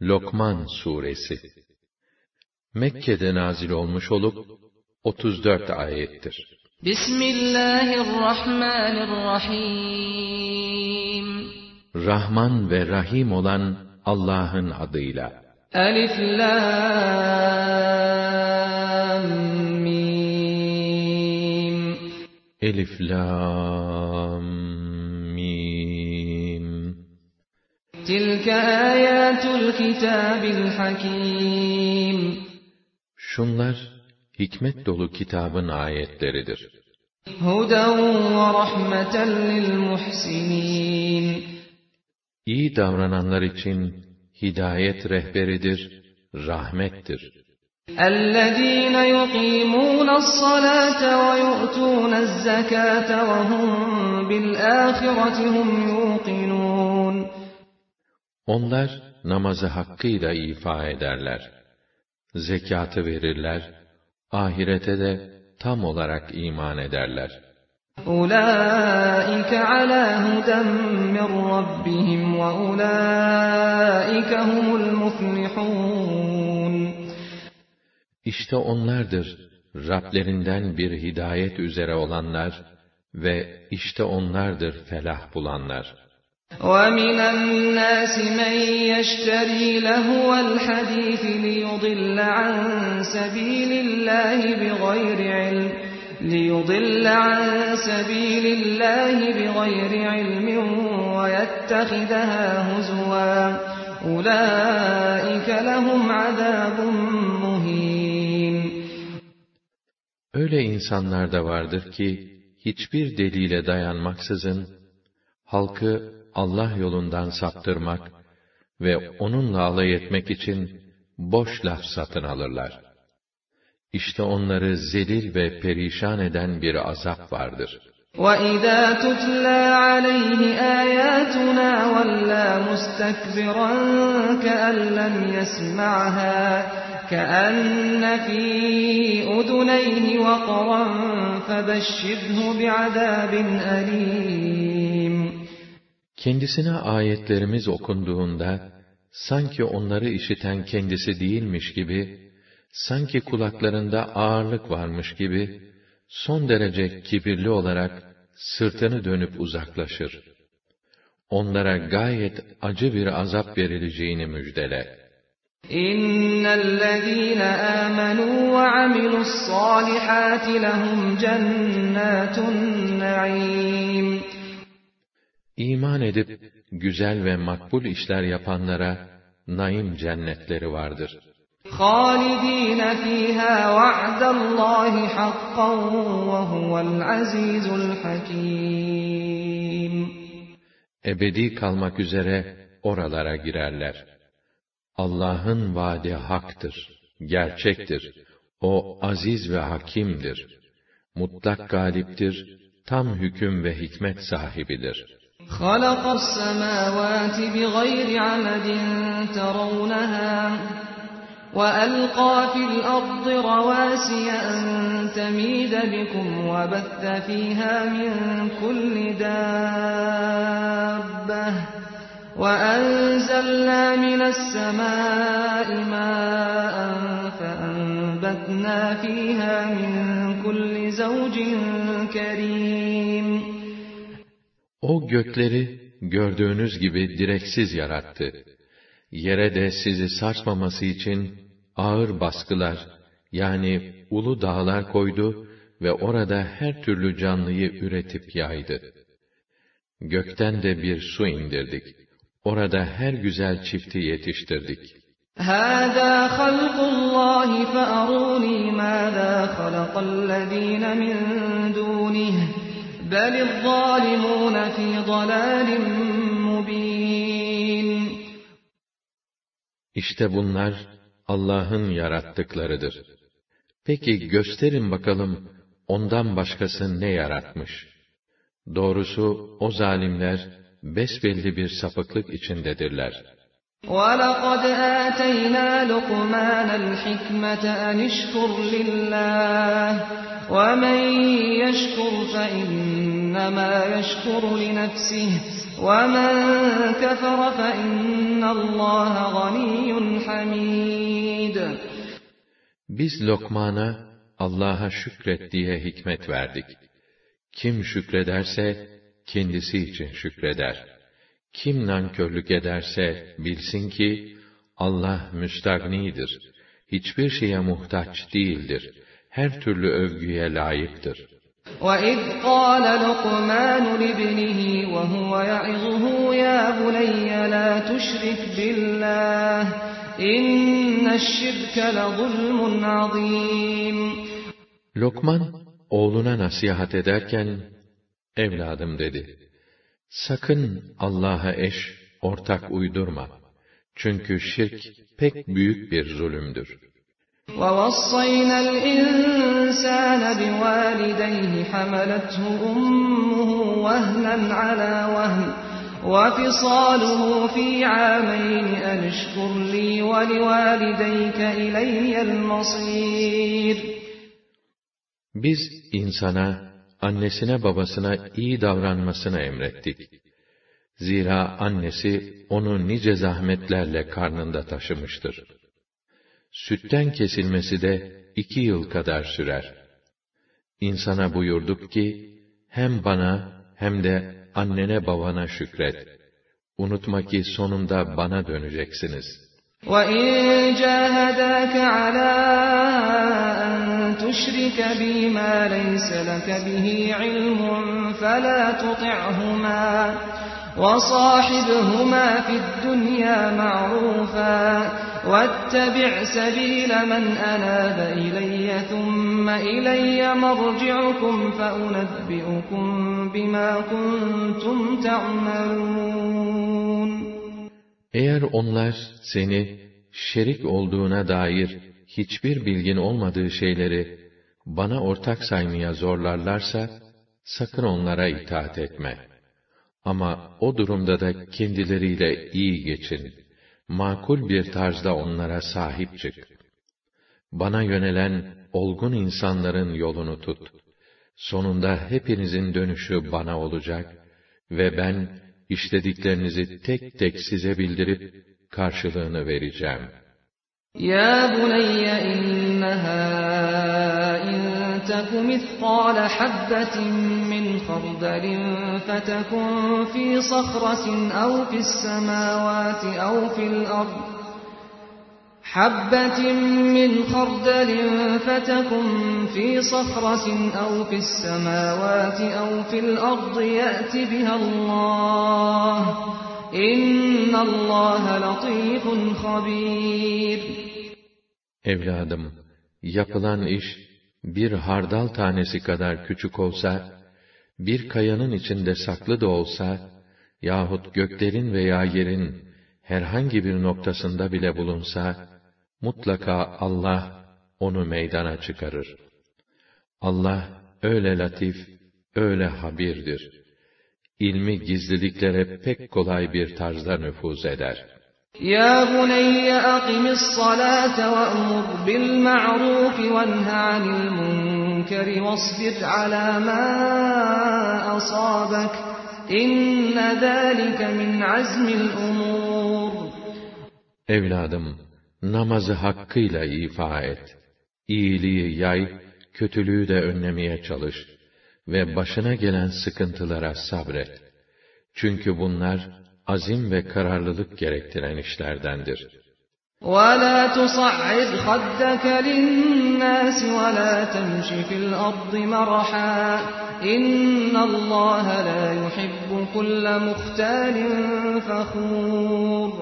Lokman Suresi Mekke'de nazil olmuş olup 34 ayettir. Bismillahirrahmanirrahim. Rahman ve Rahim olan Allah'ın adıyla. Elif Lam Mim. Elif Lam Mim. Tilke ayatul kitabil hakim. Şunlar hikmet dolu kitabın ayetleridir. Huden ve rahmeten lil muhsinin. İyi davrananlar için hidayet rehberidir, rahmettir. اَلَّذ۪ينَ يُقِيمُونَ الصَّلَاةَ وَيُؤْتُونَ الزَّكَاةَ وَهُمْ بِالْآخِرَةِ هُمْ يُوقِنُونَ. Onlar namazı hakkıyla ifa ederler. Zekatı verirler, ahirete de tam olarak iman ederler. أُولَٰئِكَ عَلَى هُدًى مِّن رَّبِّهِمْ وَأُولَٰئِكَ هُمُ الْمُفْلِحُونَ. İşte onlardır Rablerinden bir hidayet üzere olanlar ve işte onlardır felah bulanlar. وَمِنَ النَّاسِ مَن يَشْتَرِي لَهْوَ الْحَدِيثِ لِيُضِلَّ عَن سَبِيلِ اللَّهِ بِغَيْرِ عِلْمٍ وَيَتَّخِذَهَا هُزُوًا أُولَٰئِكَ لَهُمْ عَذَابٌ مُّهِينٌ. Öyle insanlar da vardır ki hiçbir delile dayanmaksızın halkı Allah yolundan saptırmak ve onunla alay etmek için boş laf satın alırlar. İşte onları zelil ve perişan eden bir azap vardır. وَإِذَا تُتْلَى عَلَيْهِ آيَاتُنَا وَلَّى مُسْتَكْبِرًا كَأَن لَّمْ يَسْمَعْهَا كَأَنَّ فِي أُذُنَيْهِ وَقْرًا فَبَشِّرْهُ بِعَذَابٍ أَلِيمٍ. Kendisine ayetlerimiz okunduğunda sanki onları işiten kendisi değilmiş gibi, sanki kulaklarında ağırlık varmış gibi, son derece kibirli olarak sırtını dönüp uzaklaşır. Onlara gayet acı bir azap verileceğini müjdele. İnnellezîne âmenû ve amilussâlihâti lehum cennâtun naîm. İman edip güzel ve makbul işler yapanlara naim cennetleri vardır. خَالِد۪ينَ ف۪يهَا وَعْدَ اللّٰهِ حَقًّا وَهُوَ الْعَز۪يزُ الْحَك۪يمُ. Ebedi kalmak üzere oralara girerler. Allah'ın vaadi haktır, gerçektir. O aziz ve hakimdir. Mutlak galiptir, tam hüküm ve hikmet sahibidir. خَلَقَ السَّمَاوَاتِ بِغَيْرِ عَمَدٍ تَرَوْنَهَا وَأَلْقَى فِي الْأَرْضِ رَوَاسِيَ أَن تَمِيدَ بِكُمْ وَبَثَّ فِيهَا مِن كُلِّ دَابَّةٍ وَأَنزَلْنَا مِنَ السَّمَاءِ مَاءً فَأَنبَتْنَا فِيهَا مِن كُلِّ زَوْجٍ كَرِيمٍ. O gökleri gördüğünüz gibi direksiz yarattı. Yere de sizi sarsmaması için ağır baskılar, yani ulu dağlar koydu ve orada her türlü canlıyı üretip yaydı. Gökten de bir su indirdik. Orada her güzel çifti yetiştirdik. هَذَا خَلْقُ اللّٰهِ فَأَرُونِي مَاذَا خَلَقَ الَّذ۪ينَ مِنْ دُونِهِ بَلِ الظَّالِمُونَ فِي ضَلَالٍ مُّب۪ينٍ. İşte bunlar Allah'ın yarattıklarıdır. Peki gösterin bakalım ondan başkası ne yaratmış? Doğrusu o zalimler besbelli bir sapıklık içindedirler. وَلَقَدْ آتَيْنَا لُقْمَانَ الْحِكْمَةَ أَنِ اشْكُرْ لِلَّهِ وَمَنْ يَشْكُرْ فَإِنَّمَا فإنما يشكر لنفسه ومن كفر فإن الله غني حميد. Biz Lokman'a Allah'a şükret diye hikmet verdik. Kim şükrederse kendisi için şükreder. Kim nankörlük ederse bilsin ki Allah müstagnidir. Hiçbir şeye muhtaç değildir. Her türlü övgüye layıktır. وَإِذْ قَالَ لُقْمَانُ لِابْنِهِ وَهُوَ يَعِظُهُ يَا بُنَيَّ لَا تُشْرِكْ بِاللَّهِ إِنَّ الشِّرْكَ لَظُلْمٌ عَظِيمٌ. Lokman oğluna nasihat ederken, evladım dedi, sakın Allah'a eş, ortak uydurma. Çünkü şirk pek büyük bir zulümdür. وَوَصَّيْنَا الْإِنسَانَ بِوَالِدَيْهِ حَمَلَتْهُ أُمُّهُ وَهْنًا عَلَى وَهْنٍ وَفِصَالُهُ فِي عَامَيْنِ أَنِ اشْكُرْ لِي وَلِوَالِدَيْكَ إِلَيَّ الْمَصِيرُ. Biz insana, annesine babasına iyi davranmasını emrettik. Zira annesi onu nice zahmetlerle karnında taşımıştır. Sütten kesilmesi de 2 yıl kadar sürer. İnsana buyurduk ki, hem bana hem de annene babana şükret. Unutma ki sonunda bana döneceksiniz. وَإِنْ جَاهَدَاكَ عَلَىٰ أَنْ تُشْرِكَ بِي مَا لَيْسَ لَكَ بِهِ عِلْمٌ فَلَا تُطِعْهُمَا وَصَاحِبْهُمَا فِي الدُّنْيَا مَعْرُوفًا وَاتَّبِعْ سَبِيلَ مَنْ أَنَابَ إِلَيَّ ثُمَّ إِلَيَّ مَرْجِعُكُمْ فَأُنَبِّئُكُمْ بِمَا كُنْتُمْ تَعْمَلُونَ. Eğer onlar seni şerik olduğuna dair hiçbir bilgin olmadığı şeyleri bana ortak saymaya zorlarlarsa, sakın onlara itaat etme. Ama o durumda da kendileriyle iyi geçin. Makul bir tarzda onlara sahip çık. Bana yönelen olgun insanların yolunu tut. Sonunda hepinizin dönüşü bana olacak ve ben işlediklerinizi tek tek size bildirip karşılığını vereceğim. Ya bunayya innaha in taku mithqala habbatin min khardalin fetekun fi sakhratin aw fis semawati aw fil ard. حبة من خردل فتكن في صخرة أو في السماوات أو في الأرض يأت بها الله إن الله لطيف خبير. Evladım, yapılan iş bir hardal tanesi kadar küçük olsa, bir kayanın içinde saklı da olsa, yahut göklerin veya yerin herhangi bir noktasında bile bulunsa, mutlaka Allah onu meydana çıkarır. Allah öyle latif, öyle habirdir. İlmi gizliliklere pek kolay bir tarzda nüfuz eder. Ya bunayya aqimis salate ve'mur bil ma'ruf ve nha 'anil munkeri vasbir 'ala ma asabak. İnne zâlike min azmil umur. Evladım, namazı hakkıyla ifa et. İyiliği yay, kötülüğü de önlemeye çalış ve başına gelen sıkıntılara sabret. Çünkü bunlar azim ve kararlılık gerektiren işlerdendir. وَلَا تُصَعِّرْ خَدَّكَ لِلنَّاسِ وَلَا تَمْشِ فِي الْأَرْضِ مَرَحًا إِنَّ اللَّهَ لَا يُحِبُّ كُلَّ مُخْتَالٍ فَخُورٍ.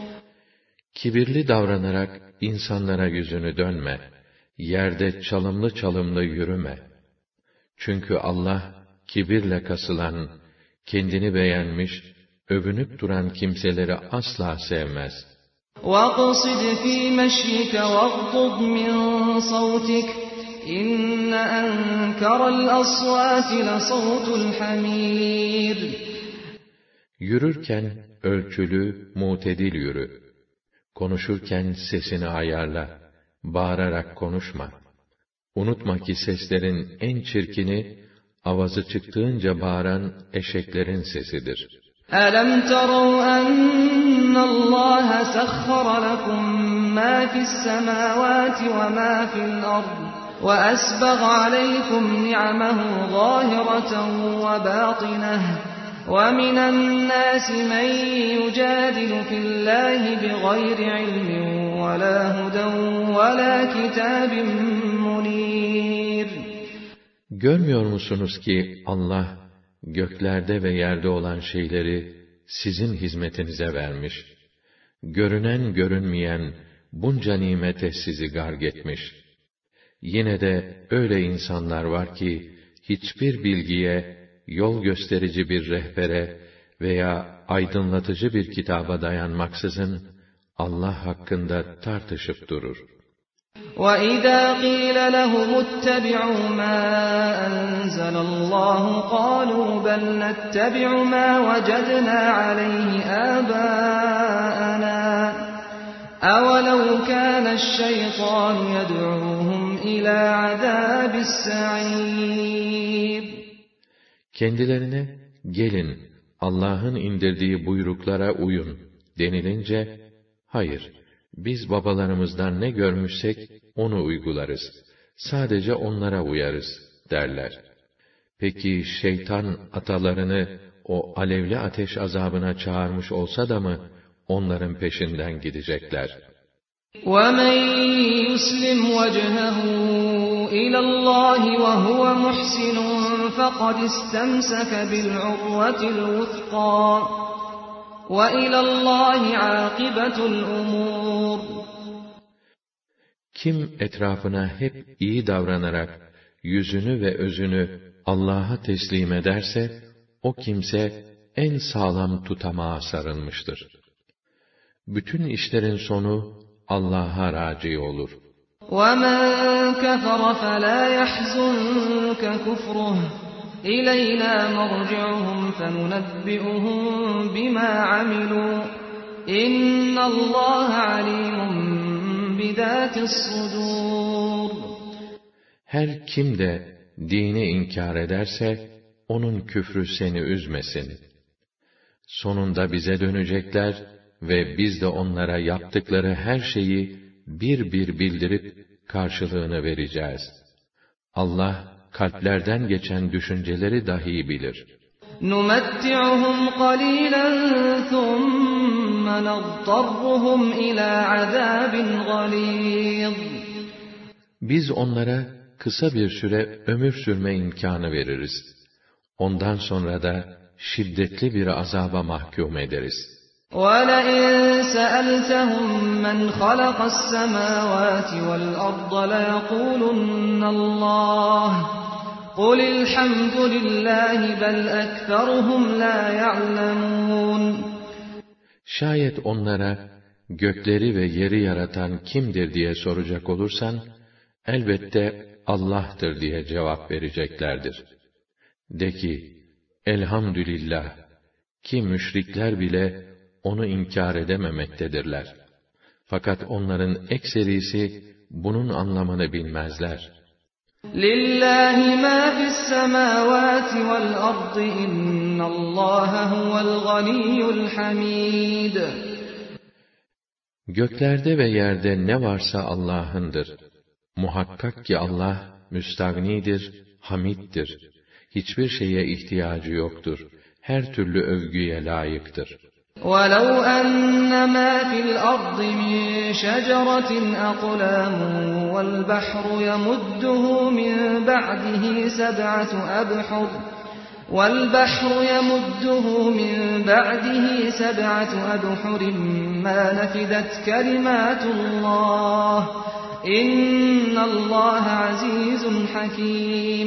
Kibirli davranarak insanlara yüzünü dönme, yerde çalımlı çalımlı yürüme. Çünkü Allah, kibirle kasılan, kendini beğenmiş, övünüp duran kimseleri asla sevmez. وَاقْصِدْ فِي مَشْيِكَ وَاغْضُضْ مِنْ صَوْتِكَ إِنَّ أَنْكَرَ الْأَصْوَاتِ لَصَوْتُ الْحَمِيرِ. Yürürken ölçülü, mutedil yürü. Konuşurken sesini ayarla, bağırarak konuşma. Unutma ki seslerin en çirkini, avazı çıktığınca bağıran eşeklerin sesidir. أَلَمْ تَرَوْا أَنَّ اللّٰهَ سَخَّرَ لَكُم مَّا فِي السَّمَاوَاتِ وَمَا فِي الْأَرْضِ وَأَسْبَغَ عَلَيْكُمْ نِعَمَهُ ظَاهِرَةً وَبَاطِنَةً وَمِنَ النَّاسِ مَن يُجَادِلُ فِي اللّٰهِ بِغَيْرِ عِلْمٍ وَلَا هُدًى وَلَا كِتَابٍ مُنِيرٍ. Görmüyor musunuz ki Allah göklerde ve yerde olan şeyleri sizin hizmetinize vermiş, görünen görünmeyen bunca nimete sizi garg etmiş. Yine de öyle insanlar var ki hiçbir bilgiye, yol gösterici bir rehbere veya aydınlatıcı bir kitaba dayanmaksızın Allah hakkında tartışıp durur. وَإِذَا قِيلَ لَهُمُ اتَّبِعُوا مَا أَنزَلَ اللّٰهُ قَالُوا بَلْ نَتَّبِعُ مَا وَجَدْنَا عَلَيْهِ آبَاءَنَا أَوَلَوْ كَانَ الشَّيْطَانُ يَدْعُوهُمْ إِلَى عَذَابِ السَّعِيرِ. Kendilerine gelin Allah'ın indirdiği buyruklara uyun denilince, hayır, biz babalarımızdan ne görmüşsek onu uygularız. Sadece onlara uyarız derler. Peki şeytan atalarını o alevli ateş azabına çağırmış olsa da mı onların peşinden gidecekler? وَمَنْ يُسْلِمْ وَجْهَهُ إِلَى اللّٰهِ وَهُوَ مُحْسِنٌ فَقَدِ اسْتَمْسَكَ بِالْعُرْوَةِ الْوُثْقَى وَإِلَى اللّٰهِ عَاقِبَةُ الْأُمُورِ. Kim etrafına hep iyi davranarak yüzünü ve özünü Allah'a teslim ederse, o kimse en sağlam tutamağa sarılmıştır. Bütün işlerin sonu Allah'a raci olur. وَمَنْ كَفَرَ فَلَا يَحْزُنْكَ كُفْرُهُ إِلَيْنَا مَرْجِعُهُمْ فَنُنَبِّئُهُم بِمَا عَمِلُوا إِنَّ اللّٰهَ عَلِيمٌ بِذَاتِ الصُّدُورِ. Her kim de dini inkar ederse, onun küfrü seni üzmesin. Sonunda bize dönecekler ve biz de onlara yaptıkları her şeyi bir bir bildirip karşılığını vereceğiz. Allah kalplerden geçen düşünceleri dahi bilir. نُمَتِّعُهُمْ قَلِيلًا ثُمَّ نَضْطَرُّهُمْ إِلَى عَذَابٍ غَلِيظٍ. Biz onlara kısa bir süre ömür sürme imkanı veririz. Ondan sonra da şiddetli bir azaba mahkum ederiz. وَلَئِنْ سَأَلْتَهُمْ مَنْ خَلَقَ السَّمَاوَاتِ وَالْأَرْضَ لَيَقُولُنَّ اللّٰهُ قُلِ الْحَمْدُ لِلّٰهِ بَلْ أَكْثَرُهُمْ لَا يَعْلَمُونَ. Şayet onlara gökleri ve yeri yaratan kimdir diye soracak olursan, elbette Allah'tır diye cevap vereceklerdir. De ki, elhamdülillah, ki müşrikler bile onu inkar edememektedirler. Fakat onların ekserisi bunun anlamını bilmezler. لِلَّهِ مَا فِي السَّمَاوَاتِ وَالْأَرْضِ إِنَّ اللّٰهَ هُوَ الْغَنِيُّ الْحَمِيدُ. Göklerde ve yerde ne varsa Allah'ındır. Muhakkak ki Allah müstagnidir, hamiddir. Hiçbir şeye ihtiyacı yoktur. Her türlü övgüye layıktır. وَلَوْ أَنَّ مَا فِي الْأَرْضِ مِنْ شَجَرَةٍ أَقْلَامٌ وَالْبَحْرُ يَمُدُّهُ مِنْ بَعْدِهِ سَبْعَةُ أَبْحُرٍ مَا نَفِدَتْ كَلِمَاتُ اللّٰهِ إِنَّ اللّٰهَ عَزِيزٌ حَكِيمٌ.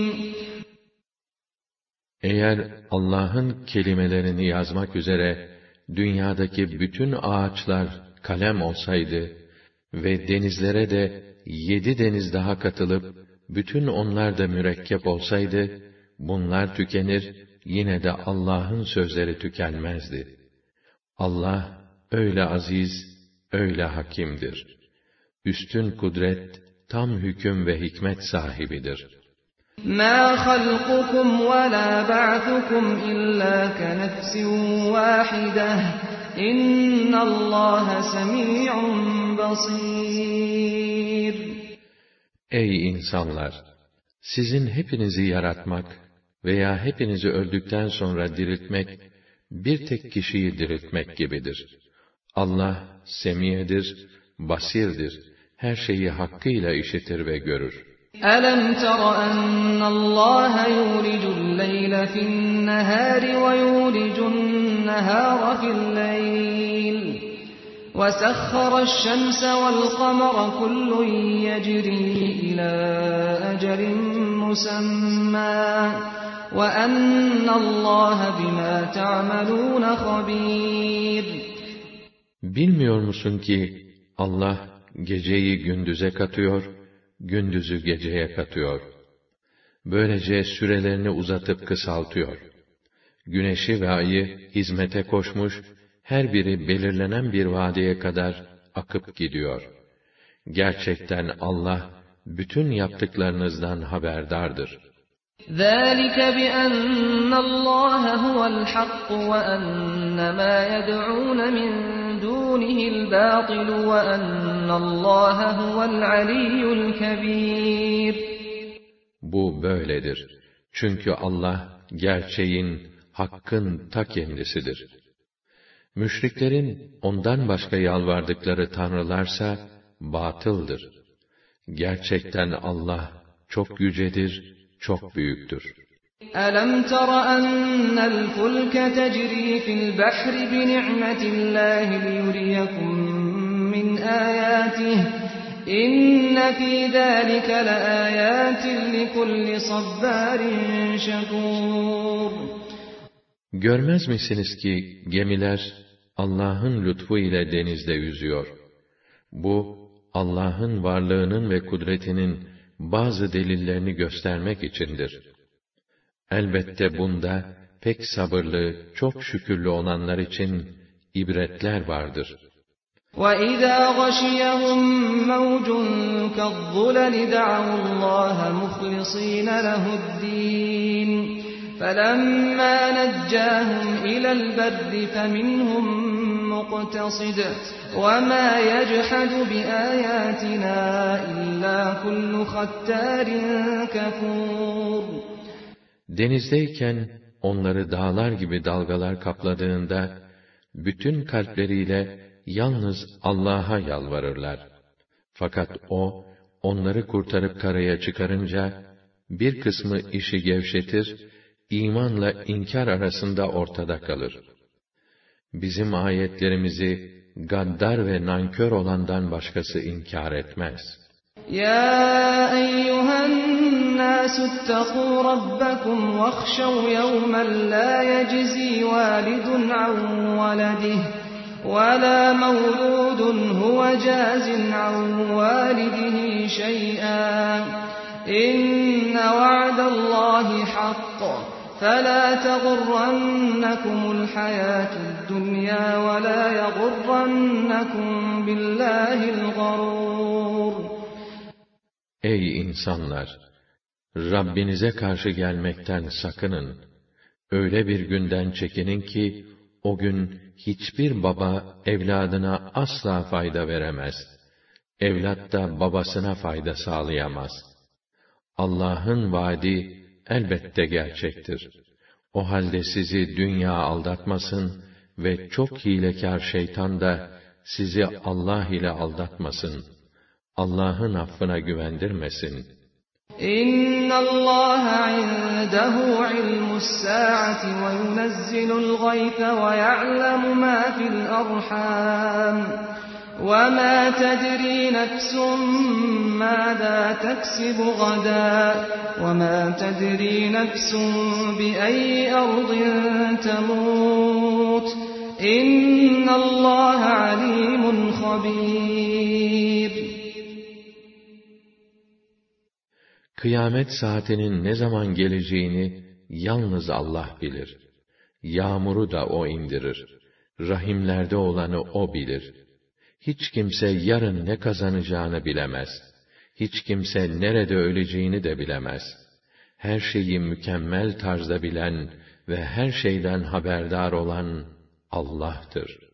Eğer Allah'ın kelimelerini yazmak üzere dünyadaki bütün ağaçlar kalem olsaydı ve denizlere de 7 deniz daha katılıp bütün onlar da mürekkep olsaydı, bunlar tükenir, yine de Allah'ın sözleri tükenmezdi. Allah öyle aziz, öyle hakimdir. Üstün kudret, tam hüküm ve hikmet sahibidir. مَا خَلْقُكُمْ وَلَا بَعْثُكُمْ إِلَّا كَنَفْسٍ وَاحِدَةٍ إِنَّ اللّٰهَ سَمِيعٌ بَصِيرٌ. Ey insanlar! Sizin hepinizi yaratmak veya hepinizi öldükten sonra diriltmek, bir tek kişiyi diriltmek gibidir. Allah, semiyedir, basirdir, her şeyi hakkıyla işitir ve görür. أَلَمْ تَرَ أَنَّ اللّٰهَ يُولِجُ اللَّيْلَ فِي النَّهَارِ وَيُولِجُ النَّهَارَ فِي اللَّيْلِ وَسَخَّرَ الشَّمْسَ وَالْقَمَرَ كُلٌّ يَجْرِي إِلَى أَجَلٍ مُّسَمًّى وَأَنَّ اللّٰهَ بِمَا تَعْمَلُونَ خَبِيرٌ. Bilmiyor musun ki Allah geceyi gündüze katıyor, gündüzü geceye katıyor. Böylece sürelerini uzatıp kısaltıyor. Güneşi ve ayı hizmete koşmuş, her biri belirlenen bir vadeye kadar akıp gidiyor. Gerçekten Allah bütün yaptıklarınızdan haberdardır. ذَٰلِكَ بِأَنَّ اللّٰهَ هُوَ الْحَقُّ وَأَنَّ مَا يَدْعُونَ مِن دُونِهِ الْبَاطِلُ وَأَنَّ اللّٰهَ هُوَ الْعَلِيُّ الْكَبِيرُ. Bu böyledir. Çünkü Allah gerçeğin, hakkın ta kendisidir. Müşriklerin ondan başka yalvardıkları tanrılarsa batıldır. Gerçekten Allah çok yücedir, çok büyüktür. أَلَمْ تَرَ أَنَّ الْفُلْكَ تَجْرِي فِي الْبَحْرِ بِنِعْمَةِ اللّٰهِ لِيُرِيَكُم مِّنْ آيَاتِهِ إِنَّ فِي ذَٰلِكَ لَآيَاتٍ لِكُلِّ صَبَّارٍ شَكُورٍ. Görmez misiniz ki gemiler Allah'ın lütfu ile denizde yüzüyor. Bu Allah'ın varlığının ve kudretinin bazı delillerini göstermek içindir. Elbette bunda pek sabırlı, çok şükürlü olanlar için ibretler vardır. وَإِذَا غَشِيَهُم مَّوْجٌ كَالظُّلَلِ دَعَوُا اللّٰهَ مُخْلِصِينَ لَهُ الدِّينَ فَلَمَّا نَجَّاهُمْ إِلَى الْبَرِّ فَمِنْهُم مُّقْتَصِدٌ وَمَا يَجْحَدُ بِآيَاتِنَا إِلَّا كُلُّ خَتَّارٍ كَفُورٍ. Denizdeyken onları dağlar gibi dalgalar kapladığında, bütün kalpleriyle yalnız Allah'a yalvarırlar. Fakat O, onları kurtarıp karaya çıkarınca, bir kısmı işi gevşetir, imanla inkar arasında ortada kalır. Bizim ayetlerimizi gaddar ve nankör olandan başkası inkar etmez. يَا أَيُّهَا النَّاسُ اتَّقُوا رَبَّكُمْ وَاخْشَوْا يَوْمًا لَا يَجْزِي وَالِدٌ عَن وَلَدِهِ وَلَا مَوْلُودٌ هُوَ جَازٍ عَن وَالِدِهِ شَيْئًا إِنَّ وَعْدَ اللّٰهِ حَقٌّ فَلَا تَغُرَّنَّكُمُ الْحَيَاةُ الدُّنْيَا وَلَا يَغُرَّنَّكُم بِاللّٰهِ الْغَرُورُ. Ey insanlar! Rabbinize karşı gelmekten sakının. Öyle bir günden çekinin ki, o gün hiçbir baba evladına asla fayda veremez. Evlat da babasına fayda sağlayamaz. Allah'ın vaadi elbette gerçektir. O halde sizi dünya aldatmasın ve çok hilekâr şeytan da sizi Allah ile aldatmasın. Allah'ın affına güvendirmesin. İnna Allah indehu ilmus saati ve yunezzilul gayfe ve ya'lemu ma fil arham ve ma tedri nefsun mâzâ teksibu gadâ ve ma tedri nefsun bi ayyi ardin temût. İnna Allah alimun habîr. Kıyamet saatinin ne zaman geleceğini yalnız Allah bilir. Yağmuru da O indirir. Rahimlerde olanı O bilir. Hiç kimse yarın ne kazanacağını bilemez. Hiç kimse nerede öleceğini de bilemez. her şeyi mükemmel tarzda bilen ve her şeyden haberdar olan Allah'tır.